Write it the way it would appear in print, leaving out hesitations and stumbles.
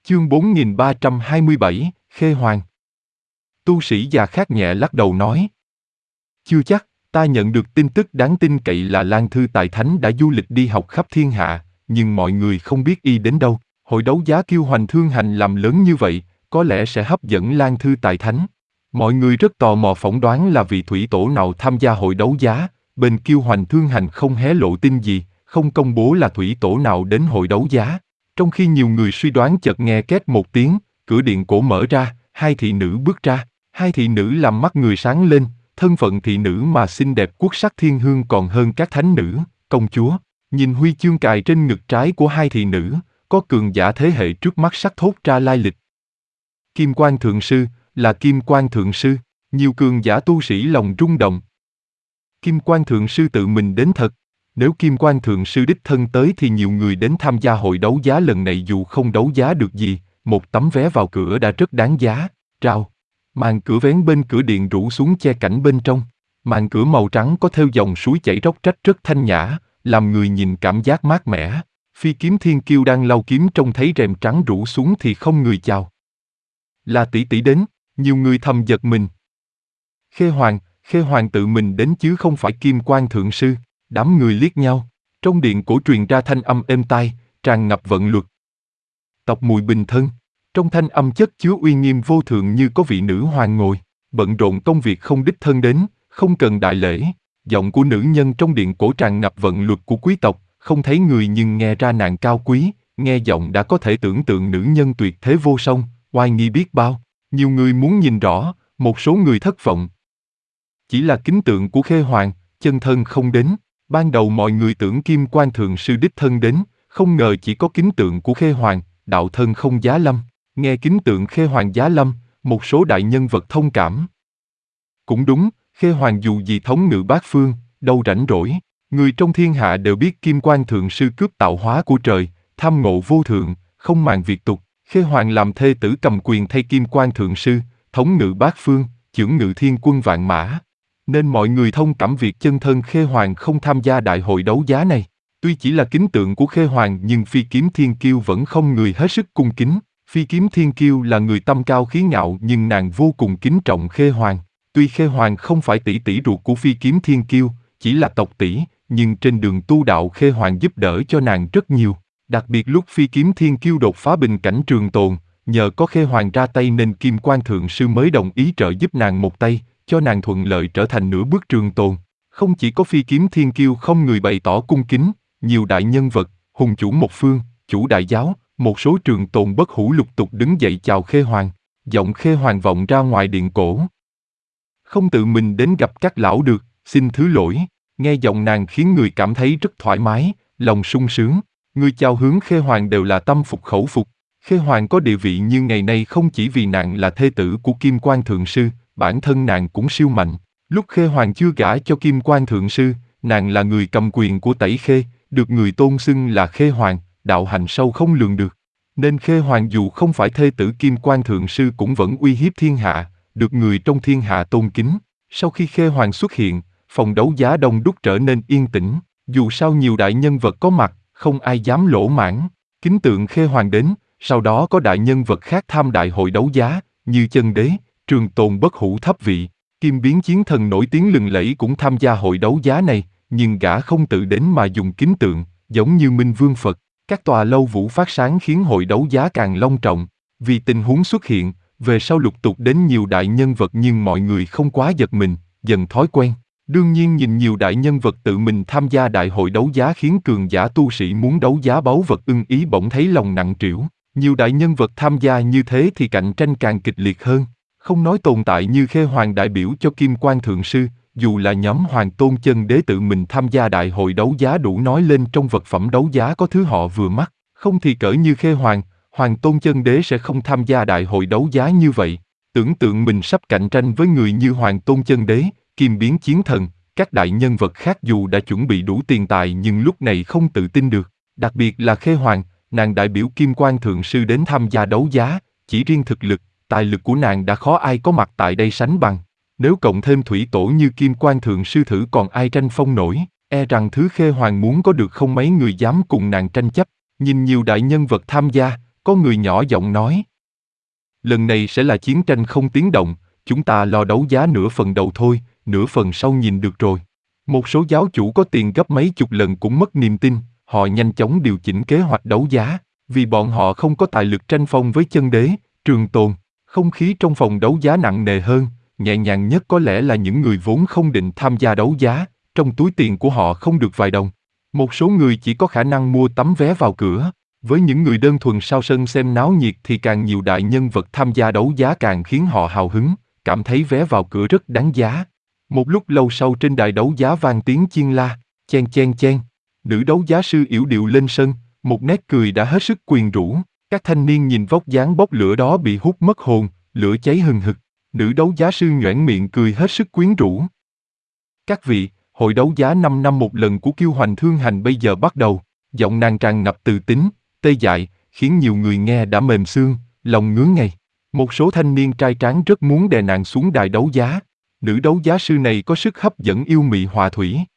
Chương 4327, Khê Hoàng. Tu sĩ già khác nhẹ lắc đầu nói. Chưa chắc, ta nhận được tin tức đáng tin cậy là Lan Thư Tài Thánh đã du lịch đi học khắp thiên hạ, nhưng mọi người không biết y đến đâu. Hội đấu giá Kiêu Hoành Thương Hành làm lớn như vậy, có lẽ sẽ hấp dẫn Lan Thư Tài Thánh. Mọi người rất tò mò phỏng đoán là vị thủy tổ nào tham gia hội đấu giá, bên Kiêu Hoành Thương Hành không hé lộ tin gì, không công bố là thủy tổ nào đến hội đấu giá. Trong khi nhiều người suy đoán chợt nghe két một tiếng, cửa điện cổ mở ra, hai thị nữ bước ra. Hai thị nữ làm mắt người sáng lên, thân phận thị nữ mà xinh đẹp quốc sắc thiên hương còn hơn các thánh nữ, công chúa. Nhìn huy chương cài trên ngực trái của hai thị nữ, có cường giả thế hệ trước mắt sắc thốt ra lai lịch. Kim Quan Thượng Sư, là Kim Quan Thượng Sư, nhiều cường giả tu sĩ lòng rung động. Kim Quan Thượng Sư tự mình đến thật. Nếu Kim Quan Thượng Sư đích thân tới thì nhiều người đến tham gia hội đấu giá lần này dù không đấu giá được gì, một tấm vé vào cửa đã rất đáng giá. Rào. Màn cửa vén bên cửa điện rủ xuống che cảnh bên trong. Màn cửa màu trắng có theo dòng suối chảy róc rách rất thanh nhã, làm người nhìn cảm giác mát mẻ. Phi Kiếm Thiên Kiêu đang lau kiếm trông thấy rèm trắng rủ xuống thì không người chào. Là tỷ tỷ đến, nhiều người thầm giật mình. Khê Hoàng tự mình đến chứ không phải Kim Quan Thượng Sư. Đám người liếc nhau. Trong điện cổ truyền ra thanh âm êm tai, tràn ngập vận luật. Tộc mùi bình thân. Trong thanh âm chất chứa uy nghiêm vô thượng như có vị nữ hoàng ngồi, bận rộn công việc không đích thân đến, không cần đại lễ. Giọng của nữ nhân trong điện cổ tràn ngập vận luật của quý tộc, không thấy người nhưng nghe ra nàng cao quý, nghe giọng đã có thể tưởng tượng nữ nhân tuyệt thế vô song, oai nghi biết bao. Nhiều người muốn nhìn rõ, một số người thất vọng. Chỉ là kính tượng của Khê Hoàng, chân thân không đến. Ban đầu mọi người tưởng Kim Quan Thượng Sư đích thân đến, không ngờ chỉ có kính tượng của Khê Hoàng, đạo thân không giá lâm. Nghe kính tượng Khê Hoàng giá lâm, một số đại nhân vật thông cảm. Cũng đúng, Khê Hoàng dù gì thống ngự bát phương, đâu rảnh rỗi. Người trong thiên hạ đều biết Kim Quan Thượng Sư cướp tạo hóa của trời, tham ngộ vô thượng, không màng việc tục. Khê Hoàng làm thê tử cầm quyền thay Kim Quan Thượng Sư, thống ngự bát phương, chưởng ngự thiên quân vạn mã. Nên mọi người thông cảm việc chân thân Khê Hoàng không tham gia đại hội đấu giá này. Tuy chỉ là kính tượng của Khê Hoàng nhưng Phi Kiếm Thiên Kiêu vẫn không người hết sức cung kính. Phi Kiếm Thiên Kiêu là người tâm cao khí ngạo nhưng nàng vô cùng kính trọng Khê Hoàng. Tuy Khê Hoàng không phải tỷ tỷ ruột của Phi Kiếm Thiên Kiêu, chỉ là tộc tỷ, nhưng trên đường tu đạo Khê Hoàng giúp đỡ cho nàng rất nhiều. Đặc biệt lúc Phi Kiếm Thiên Kiêu đột phá bình cảnh trường tồn, nhờ có Khê Hoàng ra tay nên Kim Quan Thượng Sư mới đồng ý trợ giúp nàng một tay, cho nàng thuận lợi trở thành nửa bước trường tồn. Không chỉ có Phi Kiếm Thiên Kiêu không người bày tỏ cung kính, nhiều đại nhân vật, hùng chủ một phương, chủ đại giáo, một số trường tồn bất hủ lục tục đứng dậy chào Khê Hoàng. Giọng Khê Hoàng vọng ra ngoài điện cổ. Không tự mình đến gặp các lão được, xin thứ lỗi. Nghe giọng nàng khiến người cảm thấy rất thoải mái, lòng sung sướng. Người chào hướng Khê Hoàng đều là tâm phục khẩu phục. Khê Hoàng có địa vị như ngày nay không chỉ vì nàng là thê tử của Kim Quan Thượng Sư, bản thân nàng cũng siêu mạnh. Lúc Khê Hoàng chưa gả cho Kim Quan Thượng Sư, nàng là người cầm quyền của Tẩy Khê, được người tôn xưng là Khê Hoàng, đạo hành sâu không lường được. Nên Khê Hoàng dù không phải thê tử Kim Quan Thượng Sư cũng vẫn uy hiếp thiên hạ, được người trong thiên hạ tôn kính. Sau khi Khê Hoàng xuất hiện, phòng đấu giá đông đúc trở nên yên tĩnh, dù sao nhiều đại nhân vật có mặt, không ai dám lỗ mãng. Kính tượng Khê Hoàng đến, sau đó có đại nhân vật khác tham đại hội đấu giá, như Chân Đế, Trường Tồn bất hủ thấp vị, Kim Biến Chiến Thần nổi tiếng lừng lẫy cũng tham gia hội đấu giá này, nhưng gã không tự đến mà dùng kính tượng, giống như Minh Vương Phật. Các tòa lâu vũ phát sáng khiến hội đấu giá càng long trọng. Vì tình huống xuất hiện, về sau lục tục đến nhiều đại nhân vật nhưng mọi người không quá giật mình, dần thói quen. Đương nhiên nhìn nhiều đại nhân vật tự mình tham gia đại hội đấu giá khiến cường giả tu sĩ muốn đấu giá báu vật ưng ý bỗng thấy lòng nặng trĩu. Nhiều đại nhân vật tham gia như thế thì cạnh tranh càng kịch liệt hơn. Không nói tồn tại như Khê Hoàng đại biểu cho Kim Quan Thượng Sư, dù là nhóm Hoàng Tôn Chân Đế tự mình tham gia đại hội đấu giá đủ nói lên trong vật phẩm đấu giá có thứ họ vừa mắt, không thì cỡ như Khê Hoàng, Hoàng Tôn Chân Đế sẽ không tham gia đại hội đấu giá như vậy. Tưởng tượng mình sắp cạnh tranh với người như Hoàng Tôn Chân Đế, Kim Biến Chiến Thần, các đại nhân vật khác dù đã chuẩn bị đủ tiền tài nhưng lúc này không tự tin được. Đặc biệt là Khê Hoàng, nàng đại biểu Kim Quan Thượng Sư đến tham gia đấu giá, chỉ riêng thực lực, tài lực của nàng đã khó ai có mặt tại đây sánh bằng. Nếu cộng thêm thủy tổ như Kim Quan Thượng Sư thử còn ai tranh phong nổi, rằng thứ Khê Hoàng muốn có được không mấy người dám cùng nàng tranh chấp. Nhìn nhiều đại nhân vật tham gia, Có người nhỏ giọng nói. Lần này sẽ là chiến tranh không tiếng động, chúng ta lo đấu giá nửa phần đầu thôi, nửa phần sau nhìn được rồi. Một số giáo chủ có tiền gấp mấy chục lần cũng mất niềm tin, họ nhanh chóng điều chỉnh kế hoạch đấu giá, vì bọn họ không có tài lực tranh phong với chân đế, Trường Tồn. Không khí trong phòng đấu giá nặng nề hơn, nhẹ nhàng nhất có lẽ là những người vốn không định tham gia đấu giá, trong túi tiền của họ không được vài đồng. Một số người chỉ có khả năng mua tấm vé vào cửa. Với những người đơn thuần sau sân xem náo nhiệt thì càng nhiều đại nhân vật tham gia đấu giá càng khiến họ hào hứng, cảm thấy vé vào cửa rất đáng giá. Một lúc lâu sau trên đài đấu giá vang tiếng chiên la, chen chen chen. Nữ đấu giá sư yểu điệu lên sân, một nét cười đã hết sức quyến rũ. Các thanh niên nhìn vóc dáng bốc lửa đó bị hút mất hồn, lửa cháy hừng hực. Nữ đấu giá sư nhoẻn miệng cười hết sức quyến rũ. Các vị, hội đấu giá 5 năm một lần của Kiêu Hoành Thương Hành bây giờ bắt đầu. Giọng nàng tràn ngập từ tính, tê dại, khiến nhiều người nghe đã mềm xương, lòng ngứa ngay. Một số thanh niên trai tráng rất muốn đè nàng xuống đài đấu giá. Nữ đấu giá sư này có sức hấp dẫn yêu mị hòa thủy.